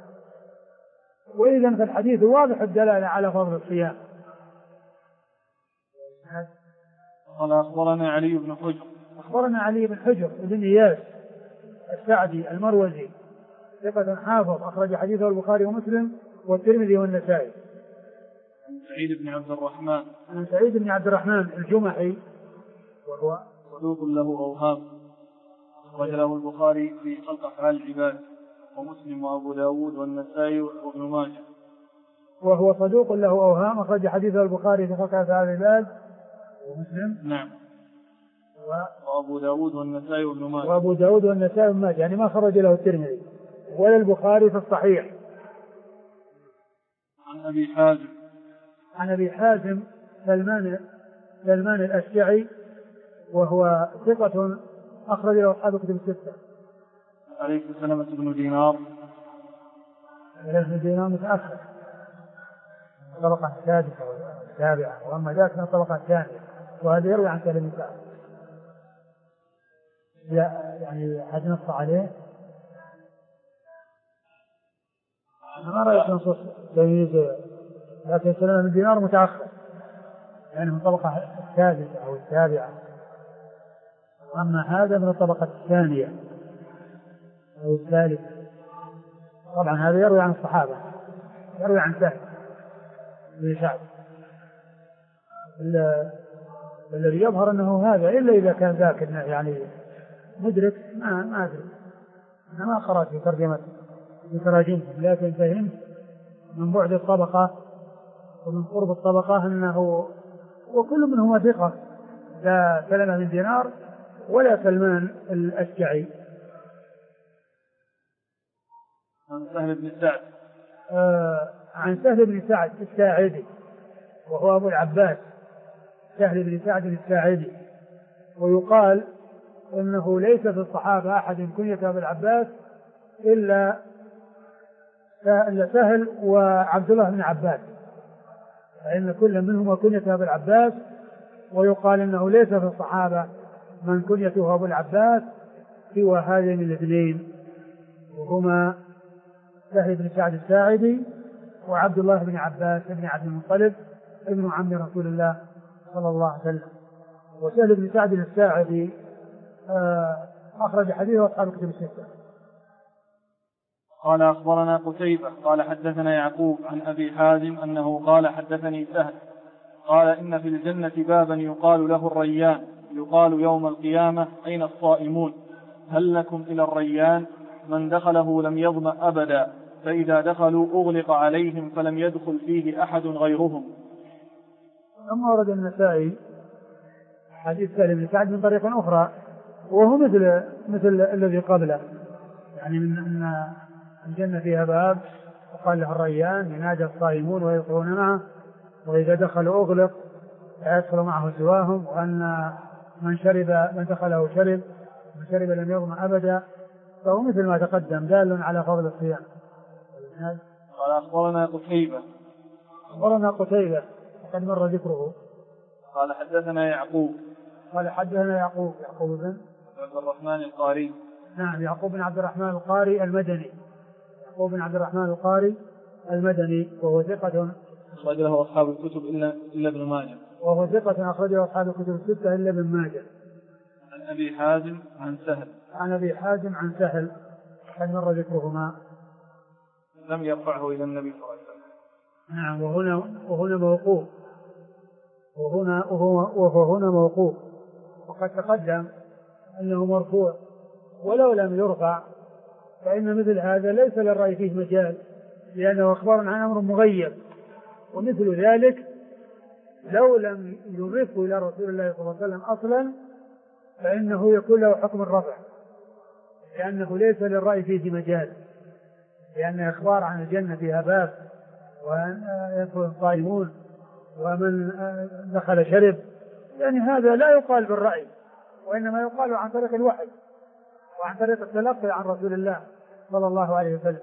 وإذن فالحديث واضح الدلالة على فضل الصيام. قال أخبرنا علي بن حجر. أخبرنا علي بن حجر بن إياس السعدي المروزي ثقة حافظ أخرج حديثه البخاري ومسلم والترمذي والنسائي. عن سعيد بن عبد الرحمن. عن سعيد بن عبد الرحمن الجمحي وهو صدوق له أوهام أخرج له البخاري في خلق أفعال العباد ومسلم وأبو داود والنسائي وابن ماجه. وهو صدوق له أوهام أخرج حديثه البخاري في خلق أفعال العباد ومسلم. نعم. وأبو داود والنسائي وابن ماجه. وأبو داود والنسائي وابن ماجه يعني ما خرج له الترمذي ولا البخاري في الصحيح. عن أبي حازم. عن أبي حازم سلمان الأشجعي وهو ثقة أخرج له أصحاب كتب الستة. عليه سلمة بن دينار. بن دينار متأخر الطبقة السادسة والسابعة وأما ذاك من الطبقة الثانية وهذا يروي عن سالم بن سعد. يعني حد نص عليه أنا ما رأيت نصوص تمييز لكن سلمة بن دينار متأخر يعني من الطبقة السادسة أو السابعة أما هذا من الطبقة الثانية أو الثالثة. طبعا هذا يروي عن الصحابة يروي عن سهل بن سعد الذي يظهر أنه هذا إلا إذا كان ذاك يعني مدرك ما أدري أنا ما قرأت في ترجمة في تراجمهم لكن فهمت من بعد الطبقة ومن قرب الطبقة أنه وكل منهما ثقة لا سلمة بن دينار ولا سلمان الأشجعي. عن سهل بن سعد. عن سهل بن سعد الساعدي وهو أبو العباس سهل بن سعد الساعدي ويقال إنه ليس في الصحابة أحد كنيته أبو العباس إلا سهل وعبد الله بن عباس فإن كل منهما كنيته أبو العباس ويقال إنه ليس في الصحابة من كنيته أبو العباس سوى هذين الاثنين وهما سهل بن سعد الساعدي وعبد الله بن عباس بن عبد المطلب ابن عم رسول الله صلى الله عليه وسلم. وسهل بن سعد الساعدي أخرج حديثه أصحاب الكتب الستة. قال أخبرنا قتيبة قال حدثنا يعقوب عن أبي حازم أنه قال حدثني سهل قال إن في الجنة بابا يقال له الريان يقال يوم القيامة أين الصائمون هل لكم إلى الريان من دخله لم يظمأ أبدا فإذا دخلوا أغلق عليهم فلم يدخل فيه أحد غيرهم. ثم ورد النسائي حديث سهل بن سعد من طريق أخرى وهو مثل الذي قبله يعني من أن الجنة فيها باب وقال له الريان ينادى الصائمون ويدخلون معه وإذا دخلوا أغلق لا يدخل معه سواهم وأن من دخله شرب من شرب لم يظمأ أبدا فهو مثل ما تقدم دال على فضل الصيام. قال أخبرنا قتيبة. أخبرنا قتيبة وقد مر ذكره. قال حدثنا يعقوب. قال حدثنا يعقوب بن عبد الرحمن القاري. نعم يعقوب بن عبد الرحمن القاري المدني. يعقوب بن عبد الرحمن القاري المدني وهو ثقة أخرج له أصحاب الكتب إلا ابن ماجه. وهو ثقة أخرجه أصحاب الكتب الستة إلا ابن ماجه. عن أبي حازم عن سهل. عن أبي حازم عن سهل قد مر ذكرهما. لم يرفعه إلى النبي صلى الله عليه وسلم. نعم وهنا موقوف وهنا موقوف وقد تقدم أنه مرفوع ولو لم يرفع فإن مثل هذا ليس للرأي فيه مجال لأنه أخبار عن أمر مغيب ومثل ذلك لو لم يضيفه إلى رسول الله صلى الله عليه وسلم أصلا فإنه يكون له حكم الرفع لأنه ليس للرأي فيه مجال لأن إخبار عن الجنة فيها باب وأن يدخل الصائمون ومن دخل شرب يعني هذا لا يقال بالرأي وإنما يقال عن طريق الوحي وعن طريق التلقي عن رسول الله صلى الله عليه وسلم.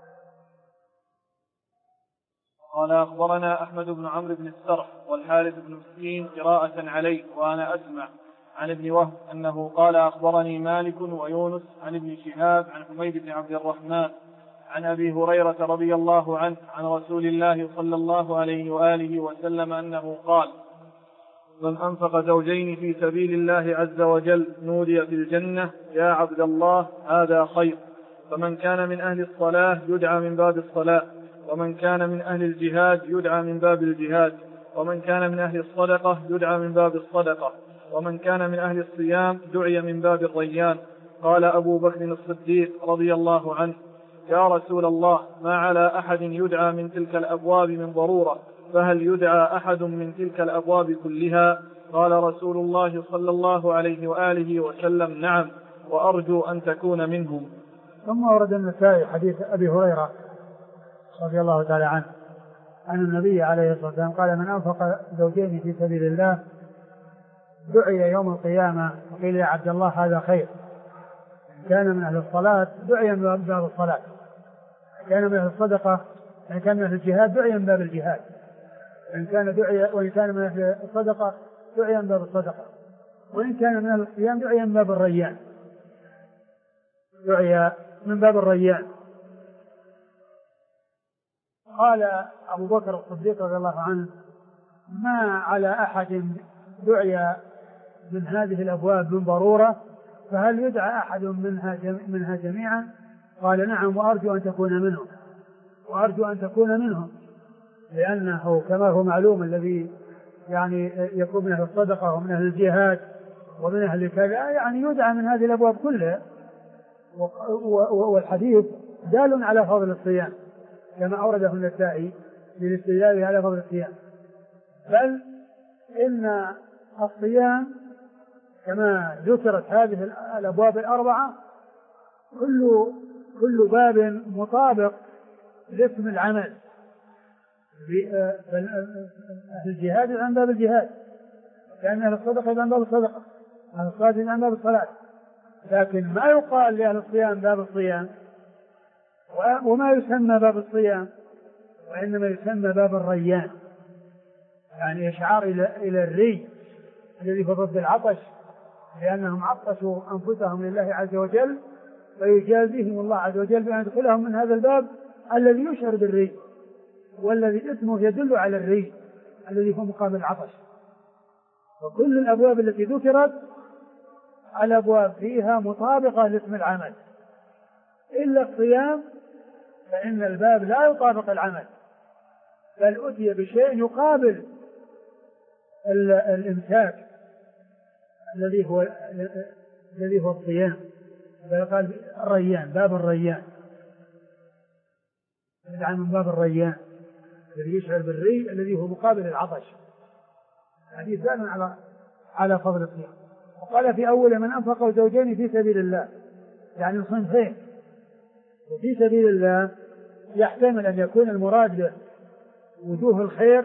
قال أخبرنا أحمد بن عمرو بن السرح والحارث بن مسكين قراءة عليه وأنا أسمع عن ابن وهب أنه قال أخبرني مالك ويونس عن ابن شهاب عن حميد بن عبد الرحمن عن أبي هريرة رضي الله عنه عن رسول الله صلى الله عليه وآله وسلم أنه قال من أنفق زوجين في سبيل الله عز وجل نودي في الجنة يا عبد الله هذا خير. فمن كان من أهل الصلاة يدعى من باب الصلاة، ومن كان من أهل الجهاد يدعى من باب الجهاد، ومن كان من أهل الصدقة يدعى من باب الصدقة، ومن كان من أهل الصيام دعي من باب الريان. قال أبو بكر الصديق رضي الله عنه: يا رسول الله، ما على أحد يدعى من تلك الأبواب من ضرورة، فهل يدعى أحد من تلك الأبواب كلها؟ قال رسول الله صلى الله عليه وآله وسلم: نعم، وأرجو أن تكون منهم. ثم ورد النسائي حديث أبي هريرة رضي الله تعالى عنه أن النبي عليه الصلاة والسلام قال: من أنفق زوجين في سبيل الله دعي يوم القيامة وقيل يا عبد الله هذا خير. إن كان من أهل الصلاة دعي من باب الصلاة، إن كان من أهل الصدقة، إن كان من أهل الجهاد دعي من باب الجهاد، وإن كان من أهل الصدقة دعي من باب الصدقة، وإن كان من أهل الصيام دعي من باب الريان، دعي من باب الريان. قال أبو بكر الصديق رضي الله عنه: ما على أحد دعي من هذه الأبواب من ضرورة، فهل يدعى أحد منها جميعا؟ قال: نعم، وأرجو أن تكون منهم، وأرجو أن تكون منهم، لأنه كما هو معلوم الذي يعني يكون من أهل الصدقة ومن أهل الجهاد ومن أهل كذا يعني يدعى من هذه الأبواب كلها. والحديث دال على فضل الصيام كما أورده النسائي للاستدلال على فضل الصيام، بل إن الصيام كما ذكرت هذه الأبواب الأربعة كل باب مطابق لاسم العمل. أهل الجهاد عن باب الجهاد، كان أهل الصدقة عن باب الصدقة، أهل الصلاة عن باب الصلاة، لكن ما يقال لأهل الصيام باب الصيام وما يسمى باب الصيام، وإنما يسمى باب الريان، يعني إشعار إلى الري الذي هو ضد العطش، لأنهم عطشوا أنفسهم لله عز وجل، فيجازيهم الله عز وجل بأن يدخلهم من هذا الباب الذي يشعر بالري، والذي اسمه يدل على الري الذي هو مقابل العطش. وكل الأبواب التي ذكرت الأبواب فيها مطابقة لاسم العمل، إلا الصيام فإن الباب لا يطابق العمل، بل أتي بشيء يقابل الإمساك الذي هو الصيام. قال الريان، باب الريان، يدعى من باب الريان الذي يشعر بالري الذي هو مقابل العطش. حديث دال على فضل الصيام. وقال في أول: من أنفق زوجين في سبيل الله، يعني صنفين. وفي سبيل الله يحتمل أن يكون المراد به وجوه الخير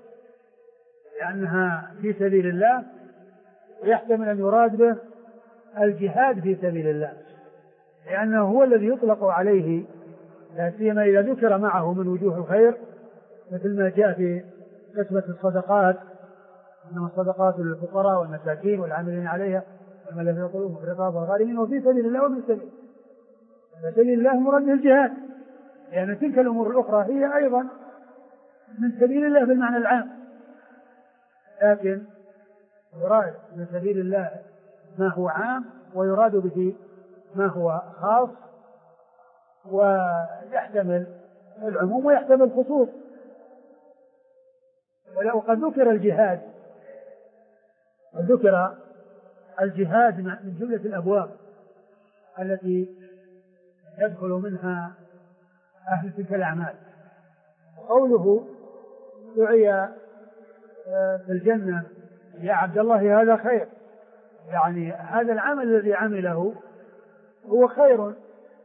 لأنها في سبيل الله، ويحتمل أن يراد به الجهاد في سبيل الله لأنه هو الذي يطلق عليه، لا سيما إذا ذكر معه من وجوه الخير، مثل ما جاء في قسمة الصدقات: إنما الصدقات للفقراء والمساكين والعاملين عليها والمؤلفة قلوبهم وفي الرقاب والغارمين وفي سبيل الله وفي سبيل الله مراد به الجهاد، لأن تلك الأمور الأخرى هي أيضا من سبيل الله بالمعنى العام، لكن يراد من سبيل الله ما هو عام ويراد به ما هو خاص، ويحتمل العموم ويحتمل الخصوص. وقد ذكر الجهاد، ذكر الجهاد من جملة الأبواب التي يدخل منها أهل تلك الأعمال. قوله دعي في الجنة يا عبد الله هذا خير، يعني هذا العمل الذي عمله هو خير،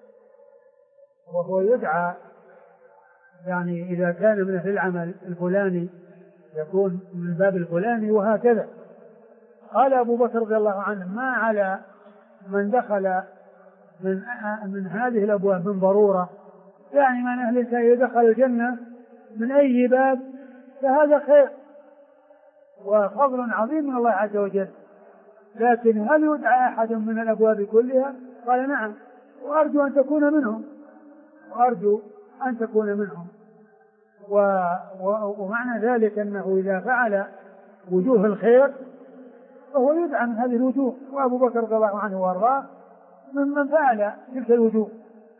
وهو يدعى يعني إذا كان من أهل العمل الفلاني يكون من باب الفلاني، وهكذا. قال أبو بكر رضي الله عنه: ما على من دخل من هذه الأبواب من ضرورة، يعني من أهل إذا دخل الجنة من أي باب فهذا خير وفضل عظيم من الله عز وجل، لكن هل يدعى أحد من الأبواب كلها؟ قال: نعم، وأرجو أن تكون منهم، وأرجو أن تكون منهم. ومعنى ذلك أنه إذا فعل وجوه الخير فهو يدعى من هذه الوجوه. وأبو بكر رضي الله عنه وأرضاه ممن فعل تلك الوجوه.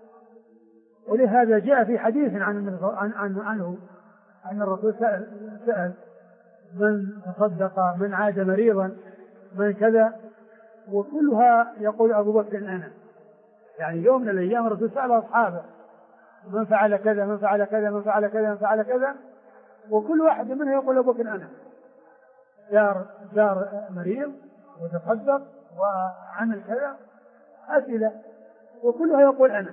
ولهذا جاء في حديث عنه أن الرسول سأل من تصدق، من عاد مريضا، من كذا، وكلها يقول أبو بكر أنا. يعني يوم من الأيام الرسول سأل أصحابه من فعل كذا من فعل كذا من فعل كذا من فعل كذا، وكل واحد منهم يقول أبو بكر أنا. زار مريض وتصدق وعمل كذا، أسئلة وكلها يقول أنا.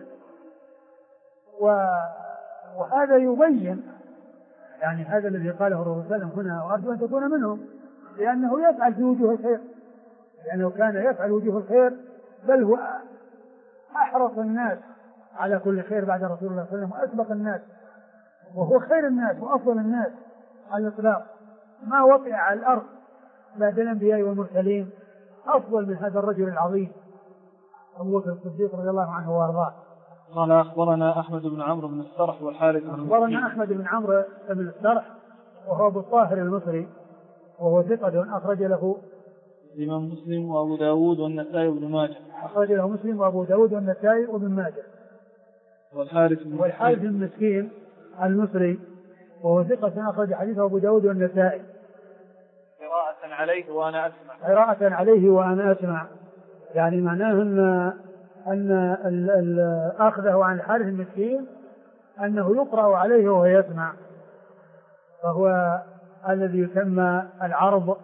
وهذا يبين يعني هذا الذي قاله الرسول صلى الله عليه وسلم هنا، وأرجو أن تكون منهم، لأنه يفعل في وجوه الخير، لأنه كان يفعل وجوه الخير، بل هو أحرص الناس على كل خير بعد رسول الله صلى الله عليه وسلم، وأسبق الناس، وهو خير الناس وأفضل الناس على الإطلاق. ما وقع على الأرض بعد الأنبياء والمرسلين أفضل من هذا الرجل العظيم أبو بكر الصديق رضي الله عنه وأرضاه. قال أخبرنا أحمد بن عمرو بن السرح والحارث بن أخبرنا أحمد بن عمرو بن السرح وهو أبو الطاهر المصري، وهو ثقة أخرج له الإمام مسلم وأبو داود والنسائي وابن ماجه. أخرج له مسلم وأبو داود والنسائي وابن ماجه. والحارث بن مسكين المصري وهو ثقة أخرج حديثه أبو داود والنسائي. قراءة عليه وأنا أسمع. قراءة عليه وأنا أسمع، يعني معناه أن أخذه عن الحارث المسكين أنه يقرأ عليه وهو يسمع، فهو الذي يسمى العرض،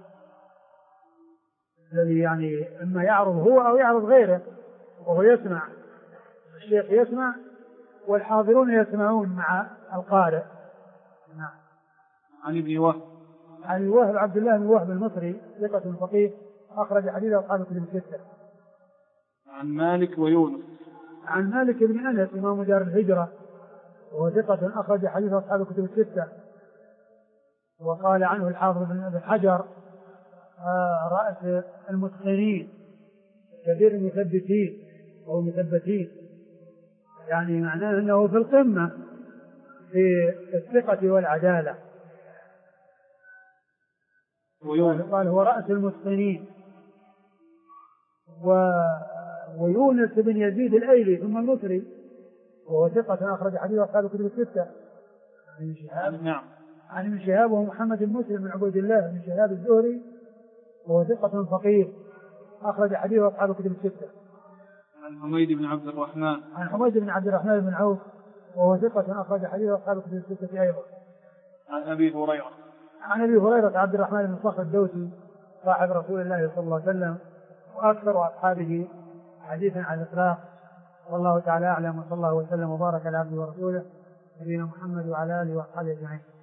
الذي يعني إما يعرض هو أو يعرض غيره وهو يسمع. الشيخ يسمع والحاضرون يسمعون مع القارئ. نعم. عن ابن وهب. عن وهب عبد الله بن وهب المصري ثقة فقيه أخرج حديث أصحاب الكتب الستة. عن مالك ويونس. عن مالك بن أنس إمام دار الهجرة وهو ثقة أخرج حديث أصحاب الكتب الستة. وقال عنه الحافظ بن حجر رأس المتقنين كبير المثبتين أو المثبتين، يعني معناه أنه في القمة في الثقة والعدالة. قال هو رأس المتقنين. ويونس بن يزيد الأيلي ثم المصري وهو ثقة أخرج حديث أصحاب الكتب الستة. نعم. عن ابن شهاب ومحمد بن مسلم بن عبيد الله بن شهاب الزهري وهو ثقة فقيه أخرج حديث أصحاب الكتب الستة. عن حميد بن عبد الرحمن. عن حميد بن عبد الرحمن بن عوف وهو ثقة أخرج حديث أصحاب الكتب الستة أيضا. عن أبي هريرة. عن أبي هريرة عبد الرحمن بن صخر الدوسي صاحب رسول الله صلى الله عليه وسلم وأكثر أصحابه حديثا عن الإطلاق. والله تعالى أعلم، وصلى الله وسلم وبارك على عبده ورسوله نبينا محمد وعلى آله وأصحابه أجمعين.